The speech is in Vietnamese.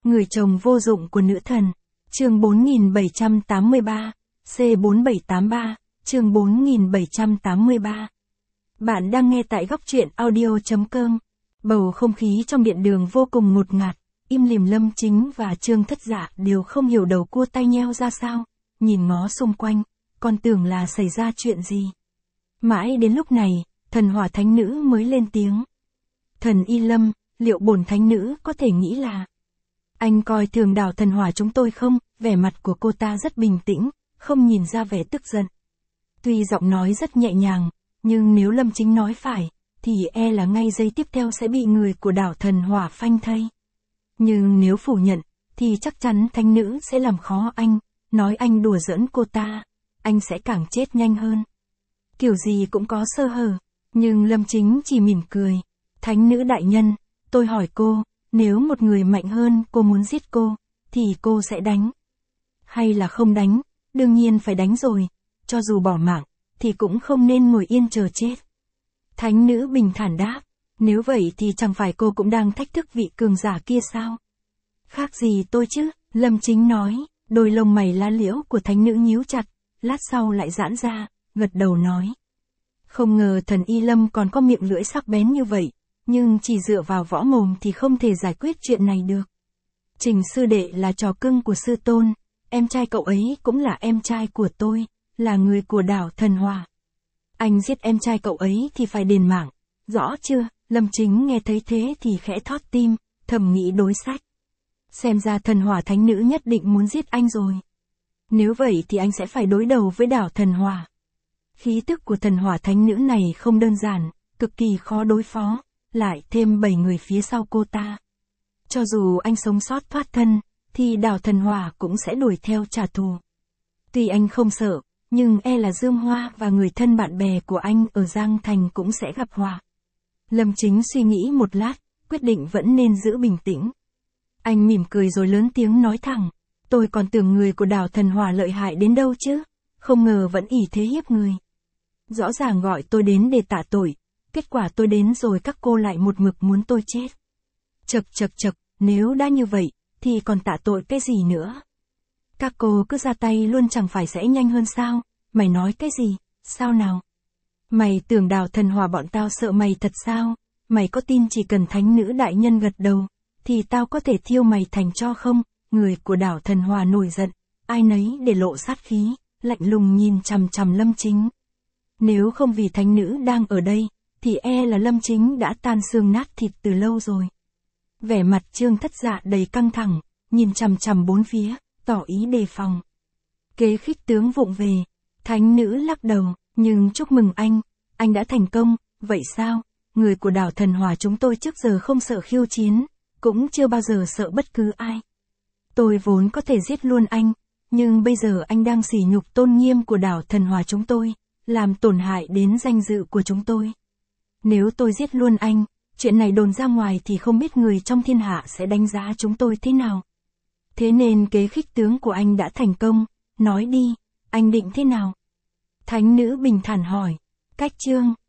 Người chồng vô dụng của nữ thần. Chương 4783, C4783, chương 4783. Bạn đang nghe tại góc truyện audio.com. Bầu không khí trong điện đường vô cùng ngột ngạt, im lìm. Lâm Chính và Trương Thất Dạ đều không hiểu đầu cua tay nheo ra sao, nhìn ngó xung quanh, còn tưởng là xảy ra chuyện gì. Mãi đến lúc này, thần hỏa thánh nữ mới lên tiếng. Thần Y Lâm, liệu bổn thánh nữ có thể nghĩ là anh coi thường đảo thần hỏa chúng tôi không? Vẻ mặt của cô ta rất bình tĩnh, không nhìn ra vẻ tức giận. Tuy giọng nói rất nhẹ nhàng, nhưng nếu Lâm Chính nói phải, thì e là ngay giây tiếp theo sẽ bị người của đảo thần hỏa phanh thây. Nhưng nếu phủ nhận, thì chắc chắn thánh nữ sẽ làm khó anh, nói anh đùa giỡn cô ta, anh sẽ càng chết nhanh hơn. Kiểu gì cũng có sơ hở, nhưng Lâm Chính chỉ mỉm cười. Thánh nữ đại nhân, tôi hỏi cô, nếu một người mạnh hơn cô muốn giết cô, thì cô sẽ đánh hay là không đánh? Đương nhiên phải đánh rồi, cho dù bỏ mạng, thì cũng không nên ngồi yên chờ chết. Thánh nữ bình thản đáp, nếu vậy thì chẳng phải cô cũng đang thách thức vị cường giả kia sao? Khác gì tôi chứ? Lâm Chính nói. Đôi lông mày lá liễu của thánh nữ nhíu chặt, lát sau lại giãn ra, gật đầu nói. Không ngờ thần Y Lâm còn có miệng lưỡi sắc bén như vậy, nhưng chỉ dựa vào võ mồm thì không thể giải quyết chuyện này được. Trình sư đệ là trò cưng của sư tôn, em trai cậu ấy cũng là em trai của tôi, là người của đảo thần hỏa. Anh giết em trai cậu ấy thì phải đền mạng, rõ chưa? Lâm Chính nghe thấy thế thì khẽ thót tim, thầm nghĩ đối sách. Xem ra thần hỏa thánh nữ nhất định muốn giết anh rồi. Nếu vậy thì anh sẽ phải đối đầu với đảo thần hỏa. Khí tức của thần hỏa thánh nữ này không đơn giản, cực kỳ khó đối phó, lại thêm 7 người phía sau cô ta. Cho dù anh sống sót thoát thân, thì đảo thần hỏa cũng sẽ đuổi theo trả thù. Tuy anh không sợ, nhưng e là Dương Hoa và người thân bạn bè của anh ở Giang Thành cũng sẽ gặp họa. Lâm Chính suy nghĩ một lát, quyết định vẫn nên giữ bình tĩnh. Anh mỉm cười rồi lớn tiếng nói thẳng, tôi còn tưởng người của đảo thần hỏa lợi hại đến đâu chứ, không ngờ vẫn ỷ thế hiếp người. Rõ ràng gọi tôi đến để tạ tội, kết quả tôi đến rồi các cô lại một mực muốn tôi chết. Chậc, nếu đã như vậy, thì còn tạ tội cái gì nữa? Các cô cứ ra tay luôn chẳng phải sẽ nhanh hơn sao? Mày nói cái gì? Sao nào? Mày tưởng đảo thần hỏa bọn tao sợ mày thật sao? Mày có tin chỉ cần thánh nữ đại nhân gật đầu, thì tao có thể thiêu mày thành tro không? Người của đảo thần hỏa nổi giận, ai nấy để lộ sát khí, lạnh lùng nhìn chằm chằm Lâm Chính. Nếu không vì thánh nữ đang ở đây, thì e là Lâm Chính đã tan xương nát thịt từ lâu rồi. Vẻ mặt Trương Thất Dạ đầy căng thẳng, nhìn chằm chằm bốn phía, tỏ ý đề phòng. Kế khích tướng vụng về, thánh nữ lắc đầu, nhưng chúc mừng anh đã thành công, vậy sao? Người của đảo thần hỏa chúng tôi trước giờ không sợ khiêu chiến, cũng chưa bao giờ sợ bất cứ ai. Tôi vốn có thể giết luôn anh, nhưng bây giờ anh đang sỉ nhục tôn nghiêm của đảo thần hỏa chúng tôi, làm tổn hại đến danh dự của chúng tôi. Nếu tôi giết luôn anh, chuyện này đồn ra ngoài thì không biết người trong thiên hạ sẽ đánh giá chúng tôi thế nào. Thế nên kế khích tướng của anh đã thành công, nói đi, anh định thế nào? Thánh nữ bình thản hỏi, cách chương,